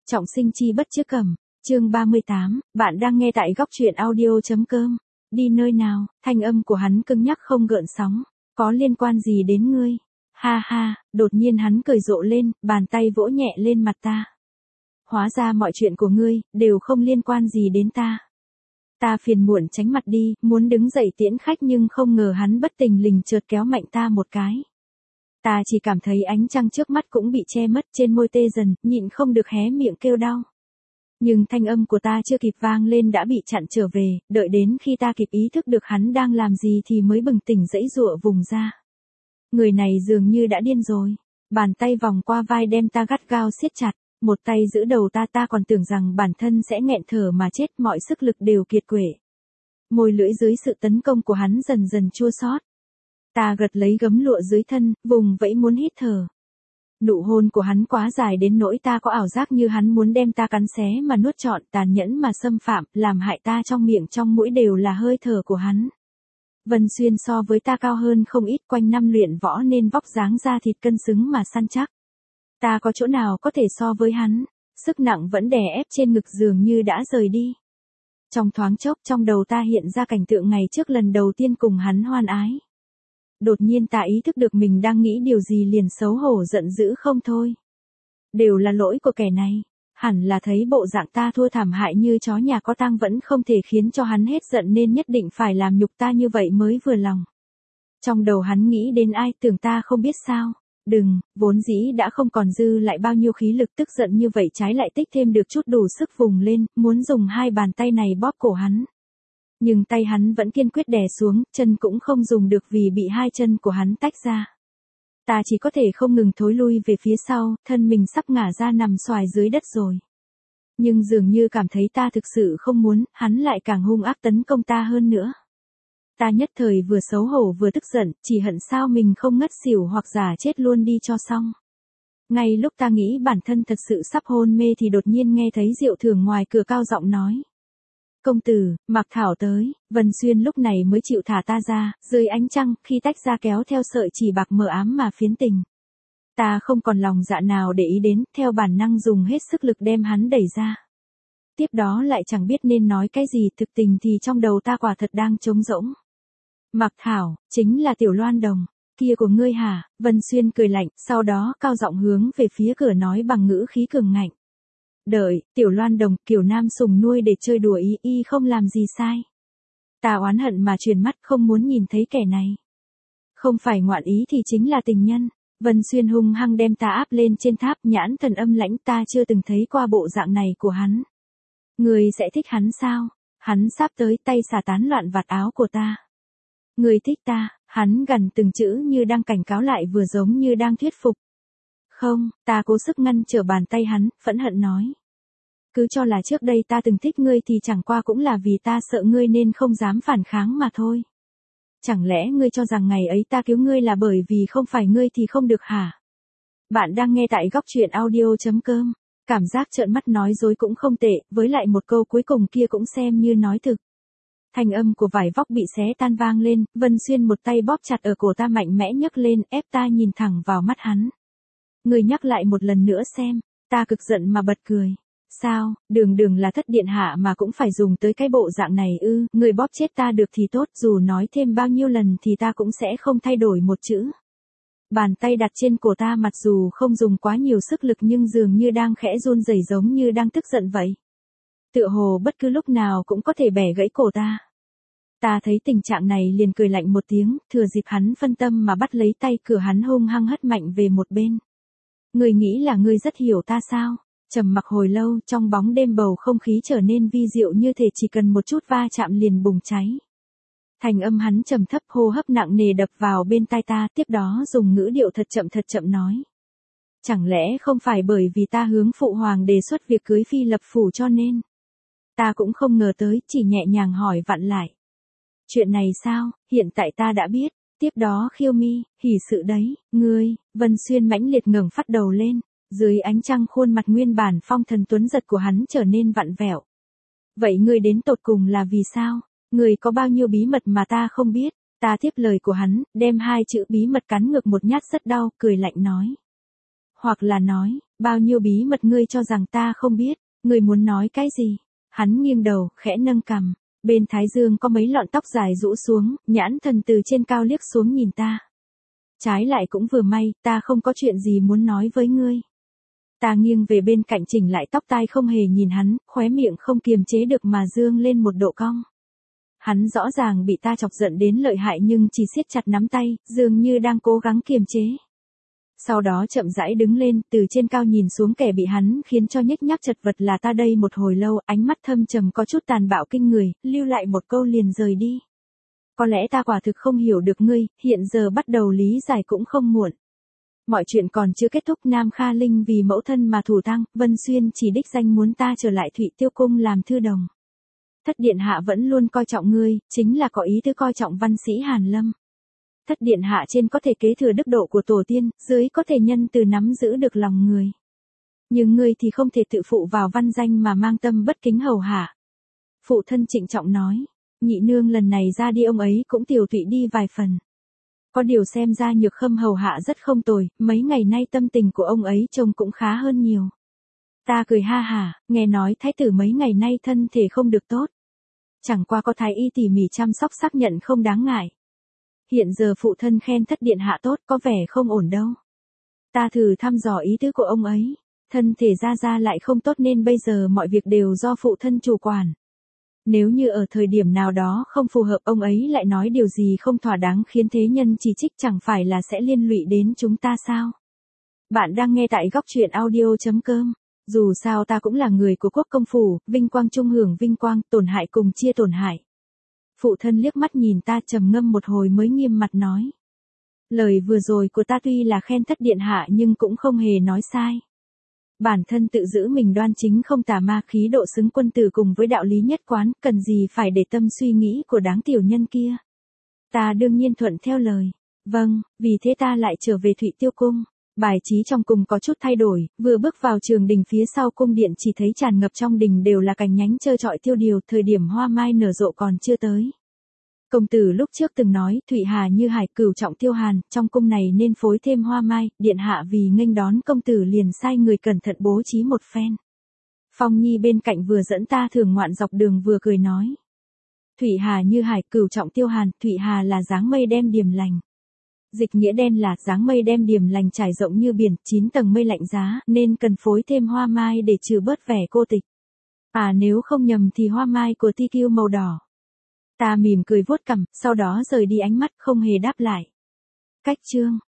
Trọng sinh chi bất chứa cầm, chương 38, bạn đang nghe tại góc truyện audio.com. Đi nơi nào, thanh âm của hắn cứng nhắc không gợn sóng, có liên quan gì đến ngươi? Ha ha, đột nhiên hắn cười rộ lên, bàn tay vỗ nhẹ lên mặt ta. Hóa ra mọi chuyện của ngươi, đều không liên quan gì đến ta. Ta phiền muộn tránh mặt đi, muốn đứng dậy tiễn khách nhưng không ngờ hắn bất tình lình chợt kéo mạnh ta một cái. Ta chỉ cảm thấy ánh trăng trước mắt cũng bị che mất, trên môi tê dần, nhịn không được hé miệng kêu đau. Nhưng thanh âm của ta chưa kịp vang lên đã bị chặn trở về, đợi đến khi ta kịp ý thức được hắn đang làm gì thì mới bừng tỉnh giãy giụa vùng ra. Người này dường như đã điên rồi. Bàn tay vòng qua vai đem ta gắt gao siết chặt, một tay giữ đầu ta còn tưởng rằng bản thân sẽ nghẹn thở mà chết, mọi sức lực đều kiệt quệ. Môi lưỡi dưới sự tấn công của hắn dần dần chua xót. Ta gật lấy gấm lụa dưới thân, vùng vẫy muốn hít thở. Nụ hôn của hắn quá dài đến nỗi ta có ảo giác như hắn muốn đem ta cắn xé mà nuốt trọn, tàn nhẫn mà xâm phạm, làm hại ta trong miệng trong mũi đều là hơi thở của hắn. Vân Xuyên so với ta cao hơn không ít, quanh năm luyện võ nên vóc dáng da thịt cân xứng mà săn chắc. Ta có chỗ nào có thể so với hắn, sức nặng vẫn đè ép trên ngực dường như đã rời đi. Trong thoáng chốc trong đầu ta hiện ra cảnh tượng ngày trước lần đầu tiên cùng hắn hoan ái. Đột nhiên ta ý thức được mình đang nghĩ điều gì liền xấu hổ giận dữ không thôi. Đều là lỗi của kẻ này, hẳn là thấy bộ dạng ta thua thảm hại như chó nhà có tang vẫn không thể khiến cho hắn hết giận nên nhất định phải làm nhục ta như vậy mới vừa lòng. Trong đầu hắn nghĩ đến ai, tưởng ta không biết sao. Đừng, vốn dĩ đã không còn dư lại bao nhiêu khí lực, tức giận như vậy trái lại tích thêm được chút đủ sức vùng lên, muốn dùng hai bàn tay này bóp cổ hắn. Nhưng tay hắn vẫn kiên quyết đè xuống, chân cũng không dùng được vì bị hai chân của hắn tách ra. Ta chỉ có thể không ngừng thối lui về phía sau, thân mình sắp ngả ra nằm xoài dưới đất rồi. Nhưng dường như cảm thấy ta thực sự không muốn, hắn lại càng hung ác tấn công ta hơn nữa. Ta nhất thời vừa xấu hổ vừa tức giận, chỉ hận sao mình không ngất xỉu hoặc giả chết luôn đi cho xong. Ngay lúc ta nghĩ bản thân thật sự sắp hôn mê thì đột nhiên nghe thấy Diệu Thường ngoài cửa cao giọng nói. Công tử, Mạc Thảo tới. Vân Xuyên lúc này mới chịu thả ta ra, dưới ánh trăng, khi tách ra kéo theo sợi chỉ bạc mờ ám mà phiến tình. Ta không còn lòng dạ nào để ý đến, theo bản năng dùng hết sức lực đem hắn đẩy ra. Tiếp đó lại chẳng biết nên nói cái gì, thực tình thì trong đầu ta quả thật đang trống rỗng. Mạc Thảo, chính là Tiểu Loan Đồng, kia của ngươi hả? Vân Xuyên cười lạnh, sau đó cao giọng hướng về phía cửa nói bằng ngữ khí cường ngạnh. Đợi, Tiểu Loan Đồng, kiểu nam sùng nuôi để chơi đùa y không làm gì sai. Ta oán hận mà chuyển mắt không muốn nhìn thấy kẻ này. Không phải ngoạn ý thì chính là tình nhân. Vân Xuyên hung hăng đem ta áp lên trên tháp, nhãn thần âm lãnh, ta chưa từng thấy qua bộ dạng này của hắn. Người sẽ thích hắn sao? Hắn sắp tới, tay xả tán loạn vạt áo của ta. Người thích ta? Hắn gằn từng chữ như đang cảnh cáo lại vừa giống như đang thuyết phục. Không, ta cố sức ngăn trở bàn tay hắn, phẫn hận nói. Cứ cho là trước đây ta từng thích ngươi thì chẳng qua cũng là vì ta sợ ngươi nên không dám phản kháng mà thôi. Chẳng lẽ ngươi cho rằng ngày ấy ta cứu ngươi là bởi vì không phải ngươi thì không được hả? Bạn đang nghe tại góc truyện audio.com. Cảm giác trợn mắt nói dối cũng không tệ, với lại một câu cuối cùng kia cũng xem như nói thực. Thanh âm của vải vóc bị xé tan vang lên, Vân Xuyên một tay bóp chặt ở cổ ta mạnh mẽ nhấc lên, ép ta nhìn thẳng vào mắt hắn. Người nhắc lại một lần nữa xem, ta cực giận mà bật cười. Sao, đường là thất điện hạ mà cũng phải dùng tới cái bộ dạng này ư? Người bóp chết ta được thì tốt, dù nói thêm bao nhiêu lần thì ta cũng sẽ không thay đổi một chữ. Bàn tay đặt trên cổ ta mặc dù không dùng quá nhiều sức lực nhưng dường như đang khẽ run rẩy giống như đang tức giận vậy. Tựa hồ bất cứ lúc nào cũng có thể bẻ gãy cổ ta. Ta thấy tình trạng này liền cười lạnh một tiếng, thừa dịp hắn phân tâm mà bắt lấy tay cửa hắn hung hăng hất mạnh về một bên. Người nghĩ là ngươi rất hiểu ta sao? Trầm mặc hồi lâu, trong bóng đêm bầu không khí trở nên vi diệu như thể chỉ cần một chút va chạm liền bùng cháy. Thành âm hắn trầm thấp hô hấp nặng nề đập vào bên tai ta, tiếp đó dùng ngữ điệu thật chậm nói. Chẳng lẽ không phải bởi vì ta hướng phụ hoàng đề xuất việc cưới phi lập phủ cho nên? Ta cũng không ngờ tới, chỉ nhẹ nhàng hỏi vặn lại. Chuyện này sao, hiện tại ta đã biết. Tiếp đó khiêu mi, hỉ sự đấy, ngươi. Vân Xuyên mãnh liệt ngẩng phát đầu lên, dưới ánh trăng khuôn mặt nguyên bản phong thần tuấn giật của hắn trở nên vặn vẹo. Vậy ngươi đến tột cùng là vì sao? Ngươi có bao nhiêu bí mật mà ta không biết? Ta tiếp lời của hắn, đem hai chữ bí mật cắn ngược một nhát rất đau, cười lạnh nói. Hoặc là nói, bao nhiêu bí mật ngươi cho rằng ta không biết, ngươi muốn nói cái gì? Hắn nghiêng đầu, khẽ nâng cằm, bên thái dương có mấy lọn tóc dài rũ xuống, nhãn thần từ trên cao liếc xuống nhìn ta. Trái lại cũng vừa may, ta không có chuyện gì muốn nói với ngươi. Ta nghiêng về bên cạnh chỉnh lại tóc tai không hề nhìn hắn, khóe miệng không kiềm chế được mà dương lên một độ cong. Hắn rõ ràng bị ta chọc giận đến lợi hại nhưng chỉ siết chặt nắm tay, dường như đang cố gắng kiềm chế. Sau đó chậm rãi đứng lên, từ trên cao nhìn xuống kẻ bị hắn khiến cho nhếch nhác chật vật là ta đây một hồi lâu, ánh mắt thâm trầm có chút tàn bạo kinh người, lưu lại một câu liền rời đi. Có lẽ ta quả thực không hiểu được ngươi, hiện giờ bắt đầu lý giải cũng không muộn. Mọi chuyện còn chưa kết thúc, Nam Kha Linh vì mẫu thân mà thủ thăng, Vân Xuyên chỉ đích danh muốn ta trở lại Thụy Tiêu Cung làm thư đồng. Thất điện hạ vẫn luôn coi trọng ngươi, chính là có ý tứ coi trọng văn sĩ Hàn Lâm. Thất điện hạ trên có thể kế thừa đức độ của tổ tiên, dưới có thể nhân từ nắm giữ được lòng người. Nhưng ngươi thì không thể tự phụ vào văn danh mà mang tâm bất kính hầu hạ. Phụ thân trịnh trọng nói, nhị nương lần này ra đi ông ấy cũng tiểu tụy đi vài phần. Có điều xem ra Nhược Khâm hầu hạ rất không tồi, mấy ngày nay tâm tình của ông ấy trông cũng khá hơn nhiều. Ta cười ha hả, nghe nói thái tử mấy ngày nay thân thể không được tốt. Chẳng qua có thái y tỉ mỉ chăm sóc xác nhận không đáng ngại. Hiện giờ phụ thân khen thất điện hạ tốt có vẻ không ổn đâu. Ta thử thăm dò ý tứ của ông ấy. Thân thể ra lại không tốt nên bây giờ mọi việc đều do phụ thân chủ quản. Nếu như ở thời điểm nào đó không phù hợp ông ấy lại nói điều gì không thỏa đáng khiến thế nhân chỉ trích chẳng phải là sẽ liên lụy đến chúng ta sao? Bạn đang nghe tại góc truyện audio.com. Dù sao ta cũng là người của quốc công phủ, vinh quang chung hưởng vinh quang, tổn hại cùng chia tổn hại. Phụ thân liếc mắt nhìn ta trầm ngâm một hồi mới nghiêm mặt nói. Lời vừa rồi của ta tuy là khen thất điện hạ nhưng cũng không hề nói sai. Bản thân tự giữ mình đoan chính không tà ma khí độ xứng quân tử cùng với đạo lý nhất quán, cần gì phải để tâm suy nghĩ của đáng tiểu nhân kia. Ta đương nhiên thuận theo lời. Vâng, vì thế ta lại trở về Thụy Tiêu Cung. Bài trí trong cung có chút thay đổi, vừa bước vào trường đình phía sau cung điện chỉ thấy tràn ngập trong đình đều là cành nhánh trơ trọi tiêu điều, thời điểm hoa mai nở rộ còn chưa tới. Công tử lúc trước từng nói, Thụy Hà như hải cửu trọng tiêu hàn, trong cung này nên phối thêm hoa mai, điện hạ vì nghênh đón công tử liền sai người cẩn thận bố trí một phen. Phong Nhi bên cạnh vừa dẫn ta thưởng ngoạn dọc đường vừa cười nói. Thụy Hà như hải cửu trọng tiêu hàn, Thụy Hà là dáng mây đem điềm lành. Dịch nghĩa đen là dáng mây đem điềm lành trải rộng như biển, 9 tầng mây lạnh giá, nên cần phối thêm hoa mai để trừ bớt vẻ cô tịch. À nếu không nhầm thì hoa mai của TQ màu đỏ. Ta mỉm cười vuốt cằm, sau đó rời đi ánh mắt không hề đáp lại. Cách chương